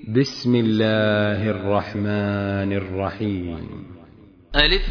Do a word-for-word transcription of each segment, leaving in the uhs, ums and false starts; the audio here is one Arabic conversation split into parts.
بسم الله الرحمن الرحيم. ألف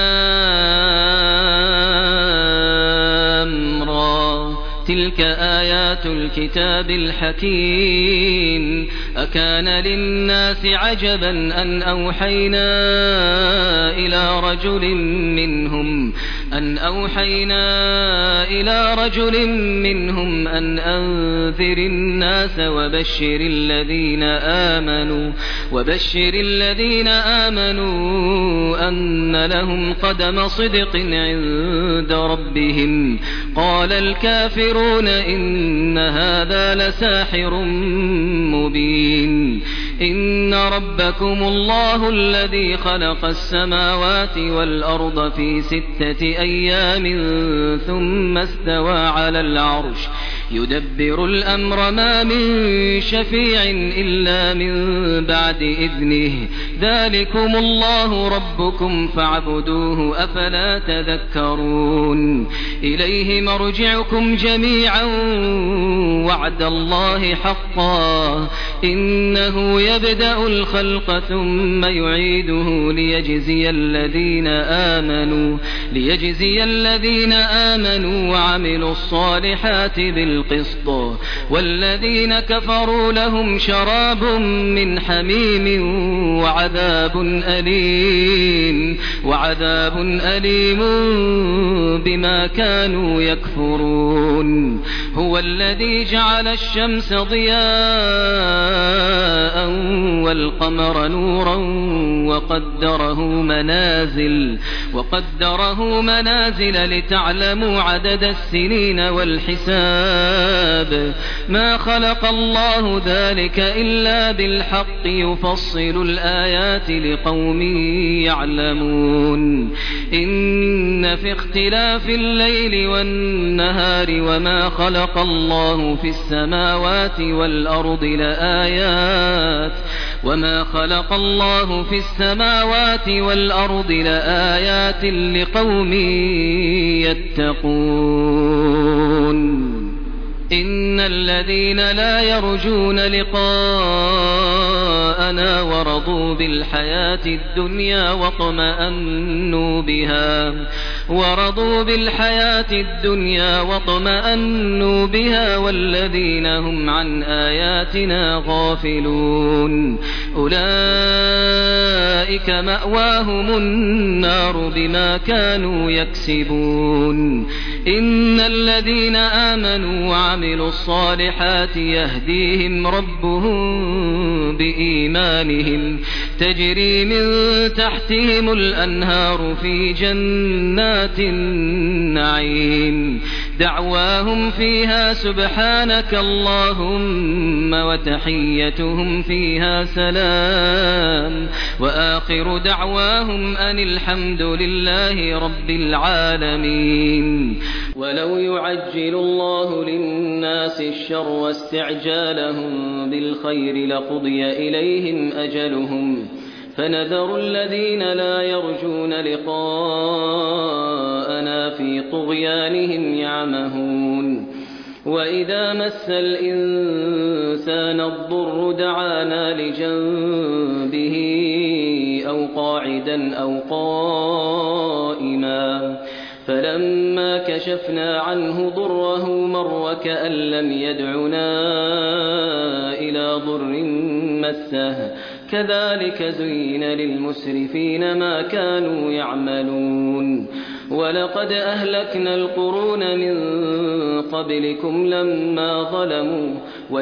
لام را تلك آيات الكتاب الحكيم. أكان للناس عجبا أن أوحينا إلى رجل منهم أن أوحينا إلى رجل منهم أن أنذر الناس وبشر الذين آمنوا وبشر الذين آمنوا أن لهم قدم صدق عند ربهم. قال الكافرون إن هذا لساحر مبين. إن ربكم الله الذي خلق السماوات والأرض في ستة أيام ثم استوى على العرش يدبر الأمر ما من شفيع إلا من بعد إذنه. ذلكم الله ربكم فاعبدوه أفلا تذكرون. إليه مرجعكم جميعا وعد الله حقا إنه يبدأ الخلق ثم يعيده ليجزي الذين آمنوا ليجزي الذين آمنوا وعملوا الصالحات بالقسط والذين كفروا لهم شراب من حميم وعذاب أليم وعذاب أليم بما كانوا يكفرون. هو الذي جعل الشمس ضياء والقمر نورا وقدره منازل وقدره منازل لتعلموا عدد السنين والحساب. ما خلق الله ذلك إلا بالحق يفصل الآيات لقوم يعلمون. إن في اختلاف الليل والنهار وما خلق الله في السماوات والأرض لآيات وما خلق الله في السماوات والأرض لآيات لقوم يتقون. إن الذين لا يرجون لقاءنا ورضوا بالحياة الدنيا واطمأنوا بها ورضوا بالحياة الدنيا واطمأنوا بها والذين هم عن آياتنا غافلون أولئك مأواهم النار بما كانوا يكسبون. إن الذين آمنوا وعملوا الصالحات يهديهم ربهم بإيمانهم تجري من تحتهم الأنهار في جنات النعيم. دعواهم فيها سبحانك اللهم وتحيتهم فيها سلام وآخر دعواهم أن الحمد لله رب العالمين. ولو يعجل الله للناس الشر واستعجالهم بالخير لقضي إليهم أجلهم فنذر الذين لا يرجون لقاءنا في طغيانهم يعمهون. وإذا مس الإنسان الضر دعانا لجنبه أو قاعدا أو قائما فلما كشفنا عنه ضره مر كأن لم يدعنا إلى ضر مسه. كذلك زين للمسرفين ما كانوا يعملون. ولقد أهلكنا القرون من قبلكم لما ظلموا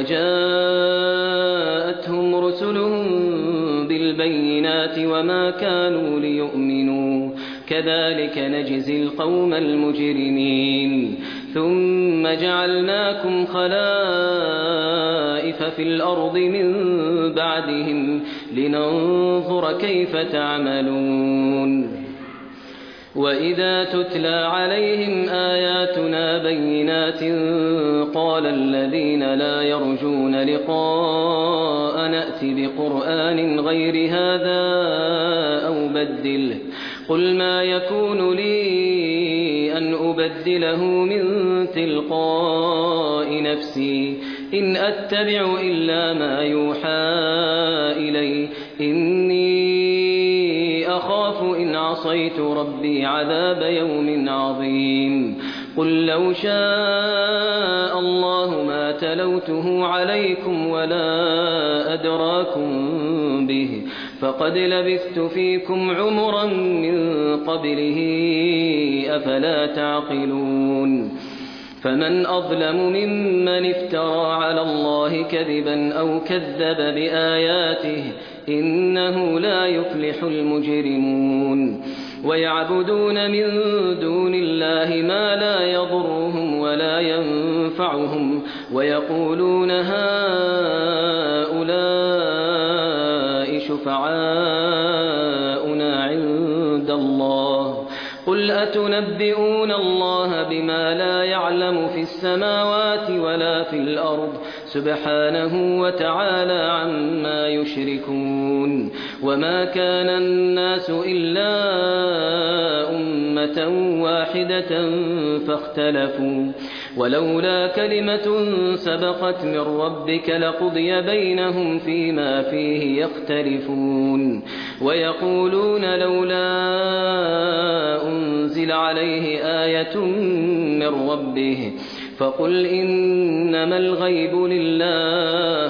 وجاءتهم رسلهم بالبينات وما كانوا ليؤمنوا كذلك نجزي القوم المجرمين. ثم جعلناكم خلائف في الأرض من بعدهم لننظر كيف تعملون. وإذا تتلى عليهم آياتنا بينات قال الذين لا يرجون لقاء نأت بقرآن غير هذا أو بدله قل ما يكون لي أن أبدله من تلقاء نفسي إن أتبع إلا ما يوحى إني أخاف إن عصيت ربي عذاب يوم عظيم قل لو شاء الله ما تلوته عليكم ولا أدراكم به فقد لبثت فيكم عمرا من قبله أفلا تعقلون فمن أظلم ممن افترى على الله كذبا أو كذب بآياته إنه لا يفلح المجرمون ويعبدون من دون الله ما لا يضرهم ولا ينفعهم ويقولون هؤلاء شفعاؤنا عند الله قل أتنبئون الله بما لا يعلم في السماوات ولا في الأرض سبحانه وتعالى عما يشركون وما كان الناس إلا أمة واحدة فاختلفوا ولولا كلمة سبقت من ربك لقضي بينهم فيما فيه يختلفون ويقولون لولا أنزل عليه آية من ربه فقل إنما الغيب لله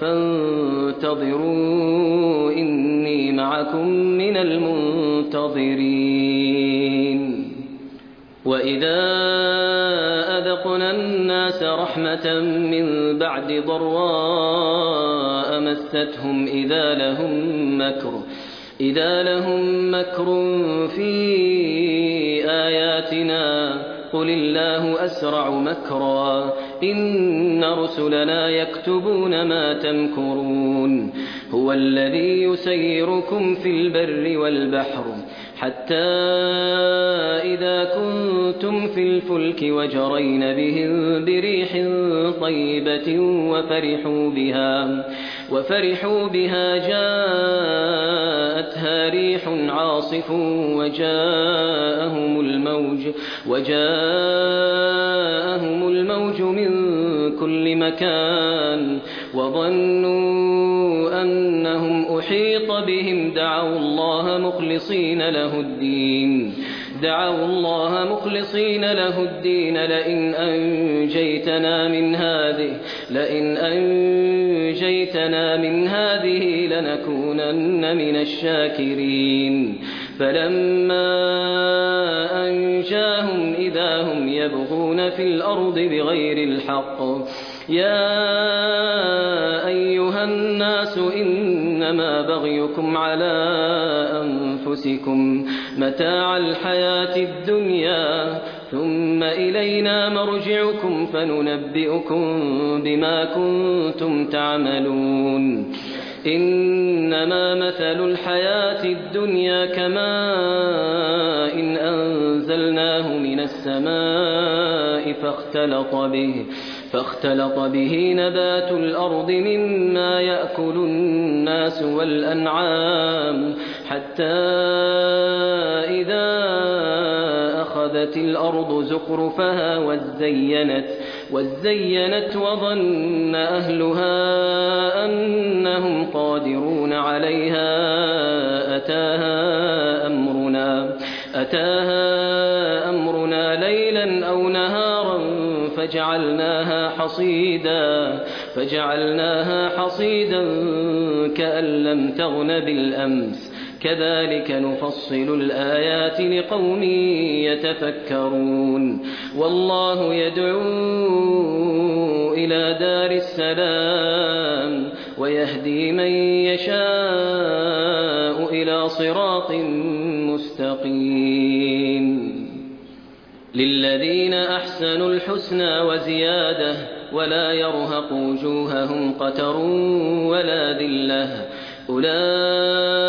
فانتظروا إني معكم من المنتظرين وإذا أذقنا الناس رحمة من بعد ضراء مستهم إذا لهم مكر إذا لهم مكر في آياتنا قل الله أسرع مكرا إن رسلنا يكتبون ما تمكرون هو الذي يسيركم في البر والبحر حتى إذا كنتم في الفلك وجرين بهم بريح طيبة وفرحوا بها وفرحوا بها جاءتها ريح عاصف وجاءهم الموج وجاءهم الموج من كل مكان وظنوا أنهم أحيط بهم دعوا الله مخلصين له الدين دعوا الله مخلصين له الدين لئن أنجيتنا من هذه لئن أنجيتنا من هذه لنكونن من الشاكرين فلما أنجاهم إذا هم يبغون في الأرض بغير الحق يا أيها الناس إنما بغيكم على أنفسكم متاع الحياة الدنيا ثم إلينا مرجعكم فننبئكم بما كنتم تعملون إنما مثل الحياة الدنيا كماء إن أنزلناه من السماء فاختلط به فاختلط به نبات الأرض مما يأكل الناس والأنعام حتى إذا أخذت الأرض زخرفها وزينت وزينت وظن أهلها أنهم قادرون عليها أتاها أمرنا أتاها أمرنا ليلا أو نهارا فجعلناها حصيدا فجعلناها حصيدا كأن لم تغن بالأمس كذلك نفصل الآيات لقوم يتفكرون والله يدعو إلى دار السلام ويهدي من يشاء إلى صراط مستقيم للذين أحسنوا الحسنى وزيادة ولا يرهق وجوههم قتر ولا ذلة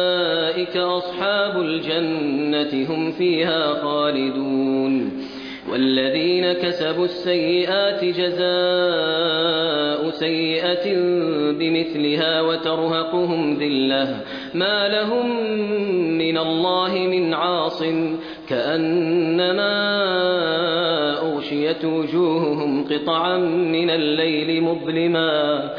أولئك أصحاب الجنة هم فيها خالدون والذين كسبوا السيئات جزاء سيئة بمثلها وترهقهم ذلة ما لهم من الله من عاصم كأنما أغشيت وجوههم قطعا من الليل مظلما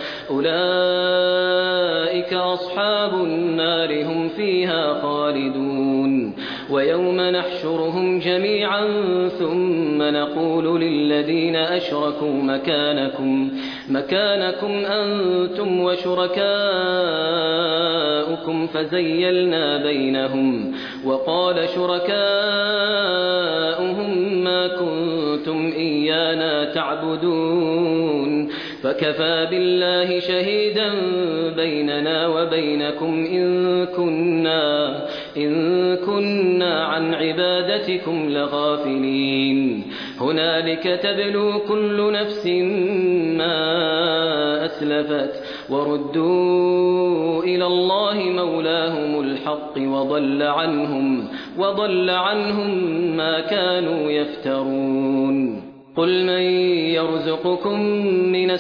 أولئك أصحاب النار هم فيها خالدون ويوم نحشرهم جميعا ثم نقول للذين أشركوا مكانكم مكانكم أنتم وشركاؤكم فزيلنا بينهم وقال شركاؤهم ما كنتم إيانا تعبدون فكفى بالله شهيدا بيننا وبينكم إن كنا إن كنا عن عبادتكم لغافلين هنالك تبلو كل نفس ما أسلفت وردوا إلى الله مولاهم الحق وضل عنهم وضل عنهم ما كانوا يفترون قل من يرزقكم من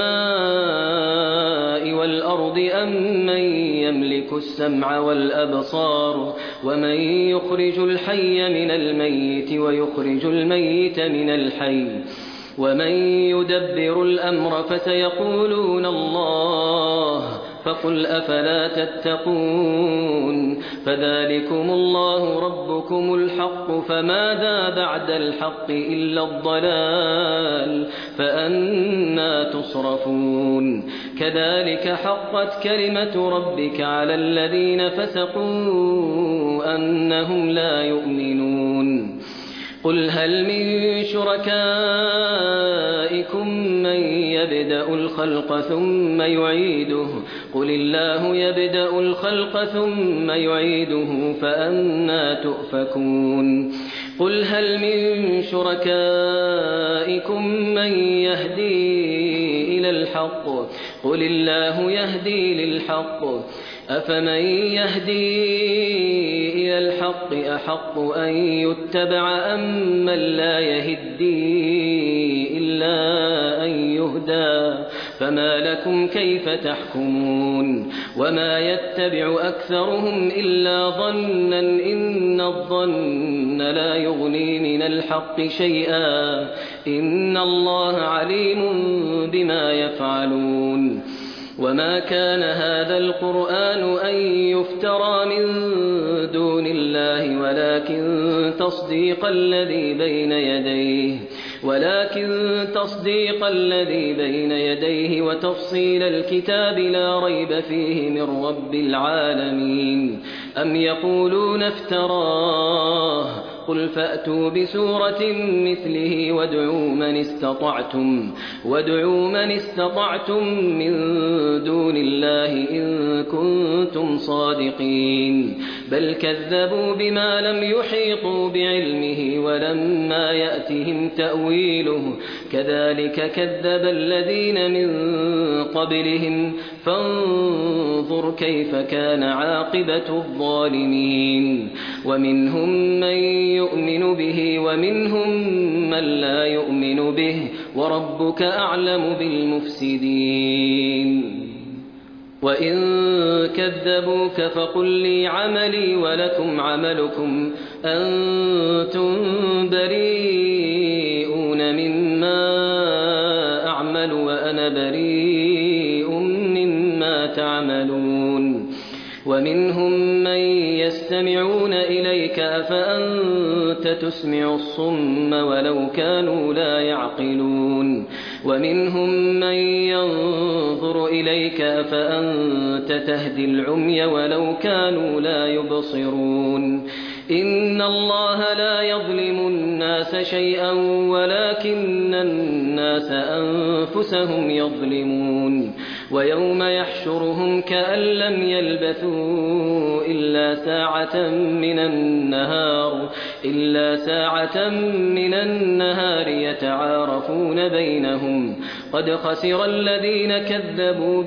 السماء والأرض أم من يملك السمع والأبصار ومن يخرج الحي من الميت ويخرج الميت من الحي ومن يدبر الأمر فسيقولون الله فقل أفلا تتقون فذلكم الله ربكم الحق فماذا بعد الحق إلا الضلال فأنى تصرفون كذلك حقت كلمة ربك على الذين فسقوا أنهم لا يؤمنون قل هل من شركائكم من يبدأ الخلق ثم يعيده قل الله يبدأ الخلق ثم يعيده فأنى تؤفكون قل هل من شركائكم من يهدي إلى الحق قل الله يهدي للحق أفمن يهدي إلى الحق أحق أن يتبع أم من لا يهدي إلا أن يهدى فما لكم كيف تحكمون وما يتبع أكثرهم إلا ظنا إن الظن لا يغني من الحق شيئا إن الله عليم بما يفعلون وما كان هذا القرآن أن يفترى من دون الله ولكن تصديق الذي بين يديه ولكن تصديق الذي بين يديه وتفصيل الكتاب لا ريب فيه من رب العالمين أم يقولون افتراه قل فأتوا بسورة مثله وادعوا من استطعتم وادعوا من استطعتم من دون الله إن كنتم صادقين بل كذبوا بما لم يحيطوا بعلمه ولما يأتهم تأويله كذلك كذب الذين من قبلهم فانظر كيف كان عاقبة الظالمين ومنهم من يؤمن به ومنهم من لا يؤمن به وربك أعلم بالمفسدين وإن كذبوك فقل لي عملي ولكم عملكم أنتم بريئون مما أعمل وأنا بريء مما تعملون ومنهم من يستمعون إليك أفأنت تسمع الصم ولو كانوا لا يعقلون ومنهم من ينظر إليك أفأنت تهدي العمي ولو كانوا لا يبصرون إن الله لا يظلم الناس شيئا ولكن الناس أنفسهم يظلمون ويوم يحشرهم كأن لم يلبثوا إلا ساعة من النهار إلا ساعة من النهار يتعارفون بينهم قد خسر الذين كذبوا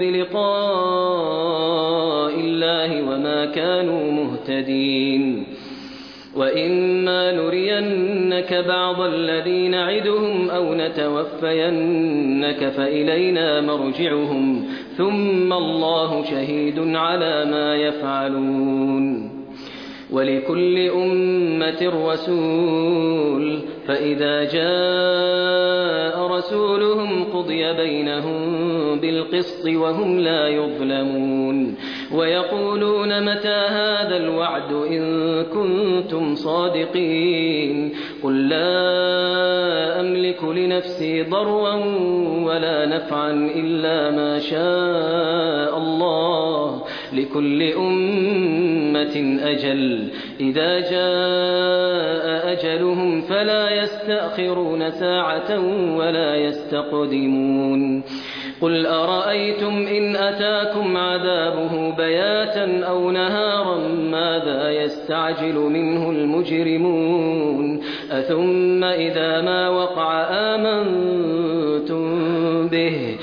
بلقاء الله وما كانوا مهتدين وإما نرينك بعض الذي نعدهم أو نتوفينك فإلينا مرجعهم ثم الله شهيد على ما يفعلون ولكل أمة رسول فإذا جاء رسولهم قضي بينهم بالقسط وهم لا يظلمون ويقولون متى هذا الوعد إن كنتم صادقين قل لا أملك لنفسي ضرا ولا نفعا إلا ما شاء الله لكل أمة أجل إذا جاء أجلهم فلا يستأخرون ساعة ولا يستقدمون قل أرأيتم إن أتاكم عذابه بياتا أو نهارا ماذا يستعجل منه المجرمون أثم إذا ما وقع آمنتم به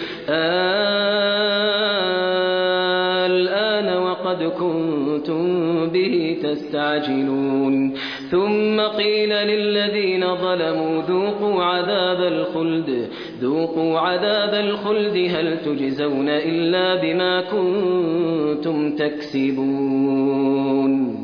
الآن وقد كنتم به تستعجلون ثم قيل للذين ظلموا ذوقوا عذاب الخلد ذوقوا عذاب الخلد هل تجزون إلا بما كنتم تكسبون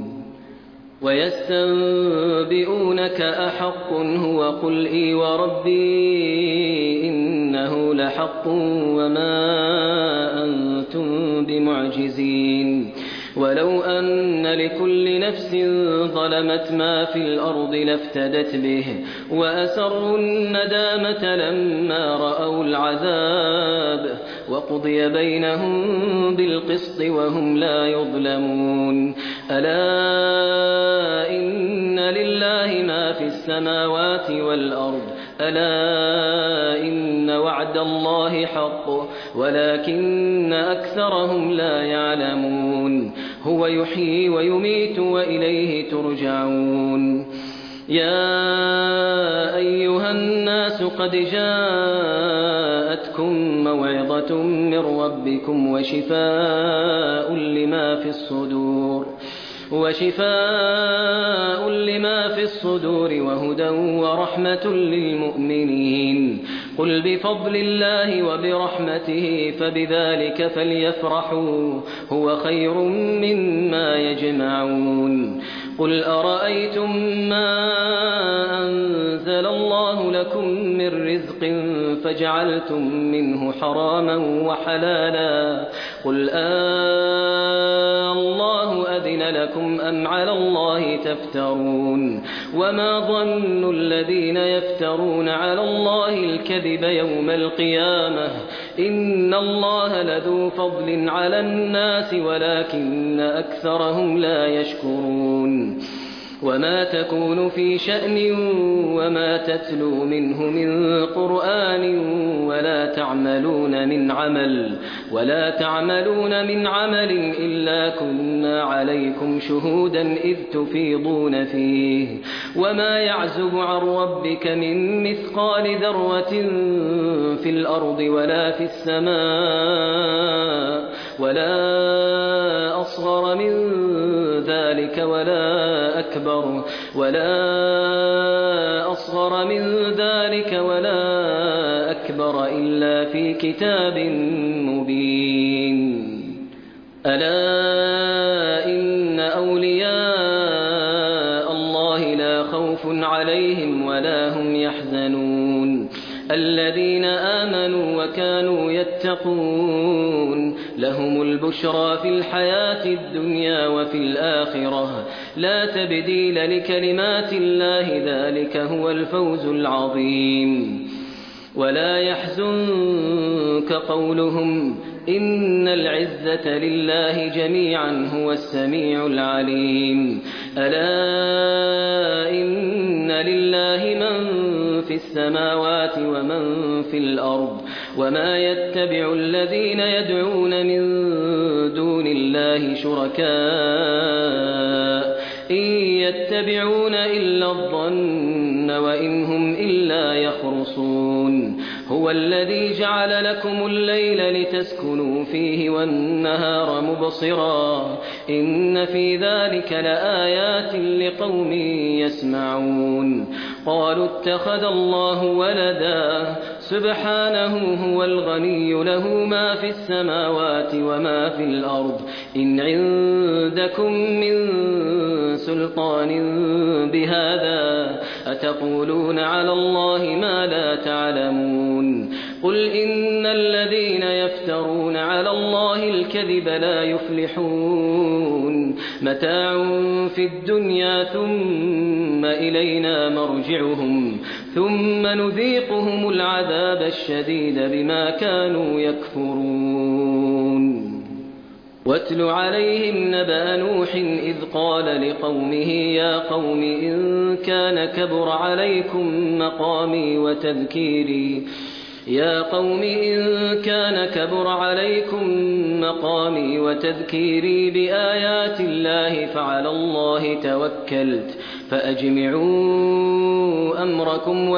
ويستنبئونك أحق هو قل إي وربي إنه لحق وما أنتم بمعجزين ولو أن لكل نفس ظلمت ما في الأرض لافتدت به وأسروا الندامة لما رأوا العذاب وقضي بينهم بالقسط وهم لا يظلمون ألا إن لله ما في السماوات والأرض ألا إن وعد الله حق ولكن أكثرهم لا يعلمون هو يحيي ويميت وإليه ترجعون يا أيها الناس قد جاءتكم موعظة من ربكم وشفاء لما في الصدور وشفاء لما في الصدور وهدى ورحمة للمؤمنين قل بفضل الله وبرحمته فبذلك فليفرحوا هو خير مما يجمعون قل أرأيتم ما أنزل الله لكم من رزق فجعلتم منه حراما وحلالا قل آه الله أذن لكم أم على الله تفترون وما ظن الذين يفترون على الله الكذب يوم القيامة إن الله لذو فضل على الناس ولكن أكثرهم لا يشكرون وما تكون في شأن وما تتلو منه من قرآن ولا تعملون من عمل ولا تعملون من عمل إلا كنا عليكم شهودا إذ تفيضون فيه وما يعزب عن ربك من مثقال ذرة في الأرض ولا في السماء ولا أصغر من ذلك ولا أكبر ولا أصغر من ذلك ولا أكبر إلا في كتاب مبين ألا إن أولياء الله لا خوف عليهم ولا هم يحزنون الذين آمنوا وكانوا يتقون لهم البشرى في الحياة الدنيا وفي الآخرة لا تبديل لكلمات الله ذلك هو الفوز العظيم ولا يحزنك قولهم إن العزة لله جميعا هو السميع العليم ألا إن لله من في السماوات ومن في الأرض وما يتبع الذين يدعون من دون الله شركاء إن يتبعون إلا الظن وإن هم إلا يخرصون هو الذي جعل لكم الليل لتسكنوا فيه والنهار مبصرا إن في ذلك لآيات لقوم يسمعون قالوا اتخذ الله ولدا سبحانه هو الغني له ما في السماوات وما في الأرض إن عندكم من سلطان بهذا أتقولون على الله ما لا تعلمون قل إن الذين يفترون على الله الكذب لا يفلحون متاع في الدنيا ثم إلينا مرجعهم ثم نذيقهم العذاب الشديد بما كانوا يكفرون واتل عليهم نبأ نوح إذ قال لقومه يا قوم إن كان كبر عليكم مقامي وتذكيري يا قوم إن كان كبر عليكم مقامي وتذكيري بآيات الله فعلى الله توكلت فأجمعوا أمركم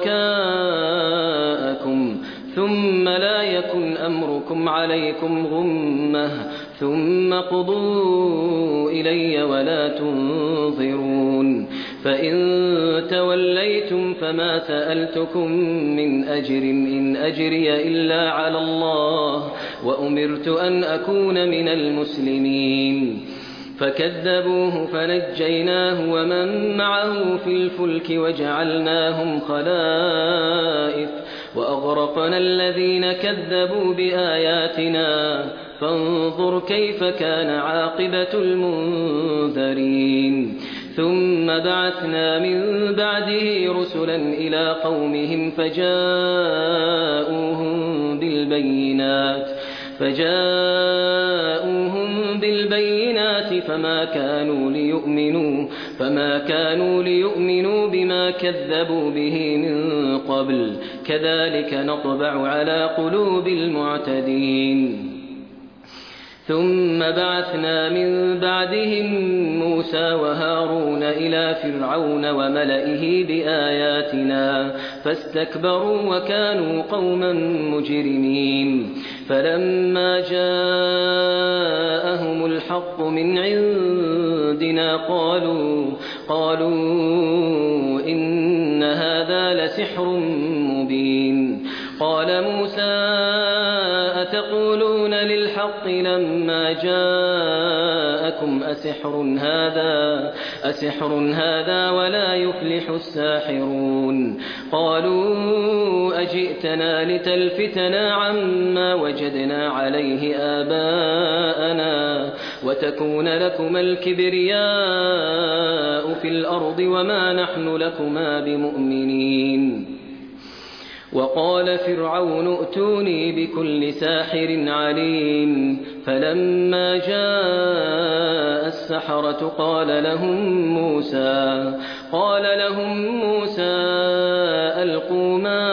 وشركاءكم ثم لا يكن أمركم عليكم غمة ثم قضوا إلي ولا تنظرون فإن توليتم فما سألتكم من أجر إن أجري إلا على الله وأمرت أن أكون من المسلمين فكذبوه فنجيناه ومن معه في الفلك وجعلناهم خلائف وأغرقنا الذين كذبوا بآياتنا فانظر كيف كان عاقبة المنذرين ثم بعثنا من بعده رسلا إلى قومهم فجاءوهم بالبينات فجاءوهم بالبينات فما كانوا ليؤمنوا فما كانوا ليؤمنوا بما كذبوا به من قبل كذلك نطبع على قلوب المعتدين ثم بعثنا من بعدهم موسى وهارون إلى فرعون وملئه بآياتنا فاستكبروا وكانوا قوما مجرمين فلما جاءهم الحق من عندنا قالوا قالوا إن هذا لسحر مبين قال موسى أتقولون للحق لما جاءكم أسحر هذا أسحر هذا ولا يفلح الساحرون قالوا أجئتنا لتلفتنا عما وجدنا عليه آباءنا وتكون لكما الكبرياء في الأرض وما نحن لكما بمؤمنين وقال فرعون ائتوني بكل ساحر عليم فلما جاء السحرة قال لهم موسى قال لهم موسى ألقوا ما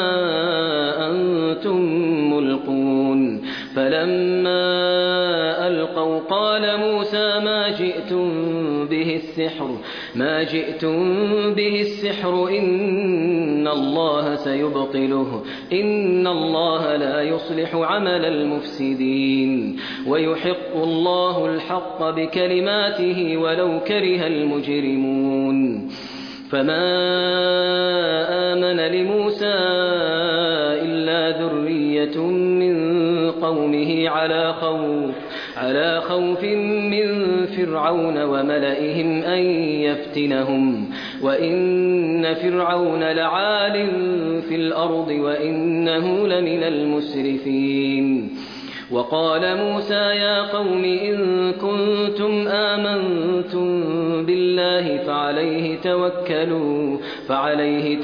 أنتم ملقون فلما ألقوا قال موسى ما جئتم به السحر ما جئتم به السحر إن الله سيبطله إن الله لا يصلح عمل المفسدين ويحق الله الحق بكلماته ولو كره المجرمون فما آمن لموسى إلا ذرية من قومه على خوف على خوف من فرعون وملئهم أن يفتنهم وإن فرعون لعال في الأرض وإنه لمن المسرفين وقال موسى يا قوم إن كنتم آمنتم بالله فعليه توكلوا فعليه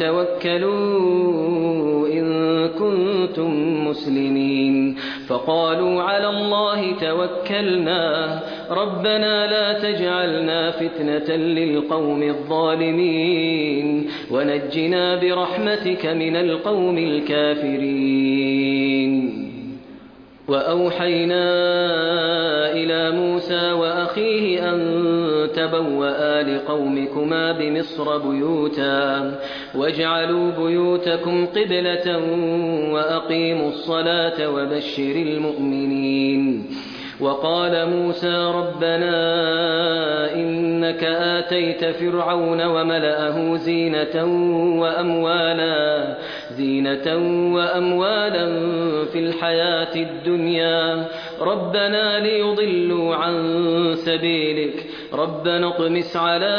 توكلوا إن كنتم مسلمين فقالوا على الله توكلنا ربنا لا تجعلنا فتنة للقوم الظالمين ونجنا برحمتك من القوم الكافرين وأوحينا إلى موسى وأخيه أن تبوأ لقومكما بمصر بيوتا واجعلوا بيوتكم قبلة وأقيموا الصلاة وبشر المؤمنين. وقال موسى ربنا إنك آتيت فرعون وملأه زينة وأموالا زينة وأموالا في الحياة الدنيا ربنا ليضلوا عن سبيلك ربنا اطمس على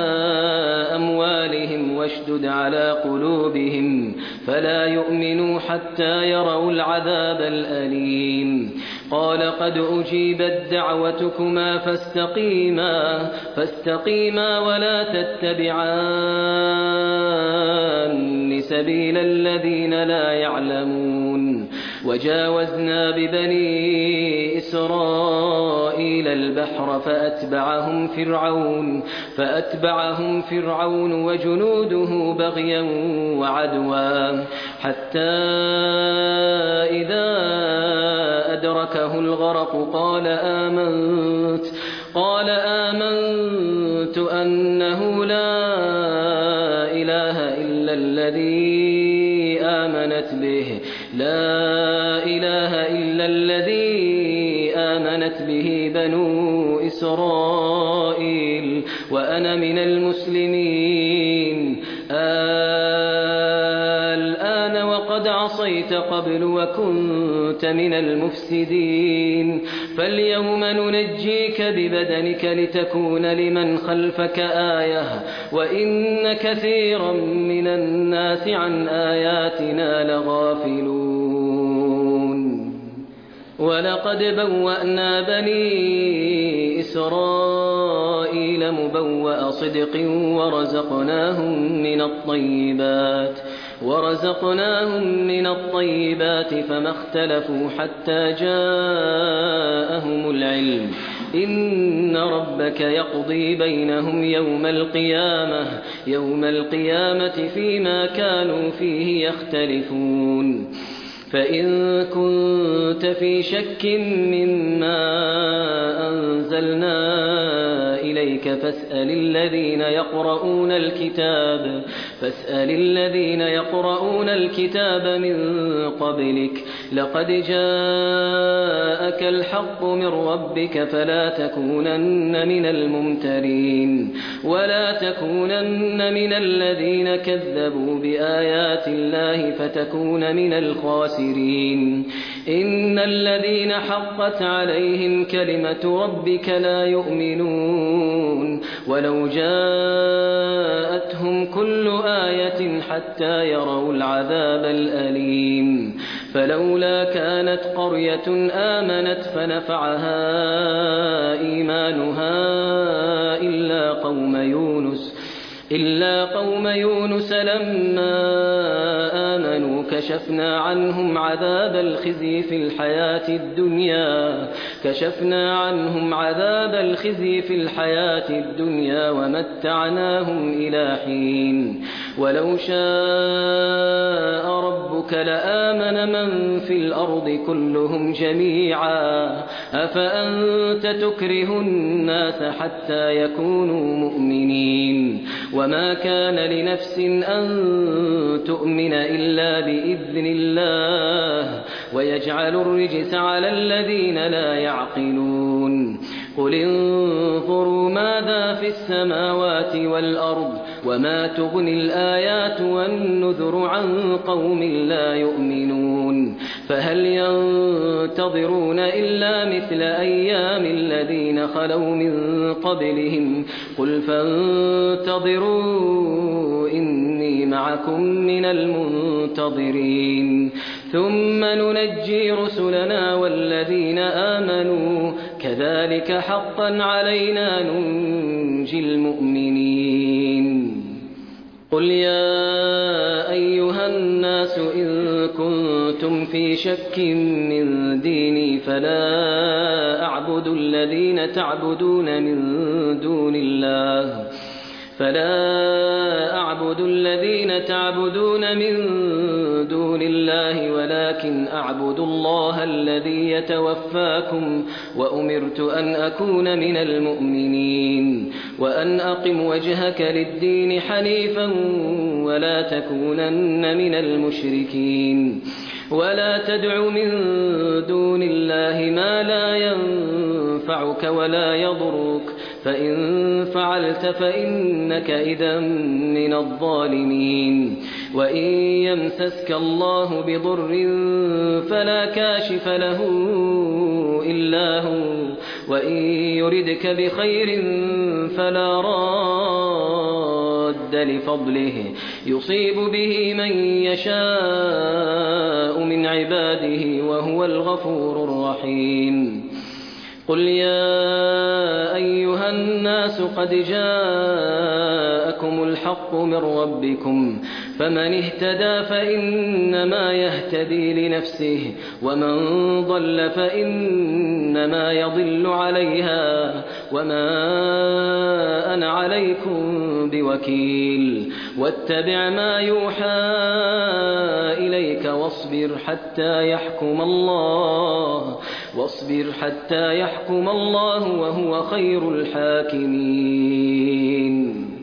أموالهم واشدد على قلوبهم فلا يؤمنوا حتى يروا العذاب الأليم. قال قد أجيبت دعوتكما فاستقيما فاستقيما ولا تتبعان سبيل الذين لا يعلمون. وجاوزنا ببني إسرائيل البحر فأتبعهم فرعون فأتبعهم فرعون وجنوده بغيا وعدوا حتى إذا أدركه الغرق قال آمنت قال آمنت أنه لا إله إلا الذي آمنت به لا إله إلا الذي آمنت به بنو إسرائيل وأنا من المسلمين. الآن وقد عصيت قبل وكنت من المفسدين فاليوم ننجيك ببدنك لتكون لمن خلفك آية وإن كثيرا من الناس عن آياتنا لغافلون. ولقد بوأنا بني إسرائيل مبوأ صدق ورزقناهم من الطيبات ورزقناهم من الطيبات فما اختلفوا حتى جاءهم العلم إن ربك يقضي بينهم يوم القيامة يوم القيامة فيما كانوا فيه يختلفون. فإن كنت في شك مما أنزلنا إليك فاسأل الذين يقرؤون الكتاب فاسأل الذين يقرؤون الكتاب من قبلك لقد جاءك الحق من ربك فلا تكونن من الممترين ولا تكونن من الذين كذبوا بآيات الله فتكون من الخاسرين. إن الذين حقت عليهم كلمة ربك لا يؤمنون ولو جاءتهم كل آية حتى يروا العذاب الأليم. فلولا كانت قرية آمنت فنفعها إيمانها إلا قوم يونس إلا قوم يونس لما آمنوا كشفنا عنهم عذاب الخزي في الحياة الدنيا كشفنا عنهم عذاب الخزي في الحياة الدنيا ومتعناهم إلى حين. ولو شاء ربك لآمن من في الأرض كلهم جميعا أفأنت تكره الناس حتى يكونوا مؤمنين وما كان لنفس أن تؤمن إلا بإذن الله ويجعل الرجس على الذين لا يعقلون. قل انظروا ماذا في السماوات والأرض وما تغني الآيات والنذر عن قوم لا يؤمنون فهل ينتظرون إلا مثل أيام الذين خلوا من قبلهم قل فانتظروا إني معكم من المنتظرين ثم ننجي رسلنا والذين آمنوا كذلك حقا علينا ننجي المؤمنين. قل يا أيها الناس إن كنتم في شك من ديني فلا أعبد الذين تعبدون من دون الله فلا أعبد الذين تعبدون من دون الله ولكن أعبد الله الذي يتوفاكم وأمرت أن أكون من المؤمنين وأن أقم وجهك للدين حنيفا ولا تكونن من المشركين ولا تدع من دون الله ما لا ينفعك ولا يضرك فإن فعلت فإنك إذا من الظالمين وإن يمسسك الله بضر فلا كاشف له إلا هو وإن يردك بخير فلا راد لفضله يصيب به من يشاء من عباده وهو الغفور الرحيم قل يا أيها الناس قد جاءكم الحق من ربكم فمن اهتدى فإنما يهتدي لنفسه ومن ضل فإنما يضل عليها وما أنا عليكم بوكيل واتبع ما يوحى إليك واصبر حتى يحكم الله واصبر حتى يحكم الله وهو خير الحاكمين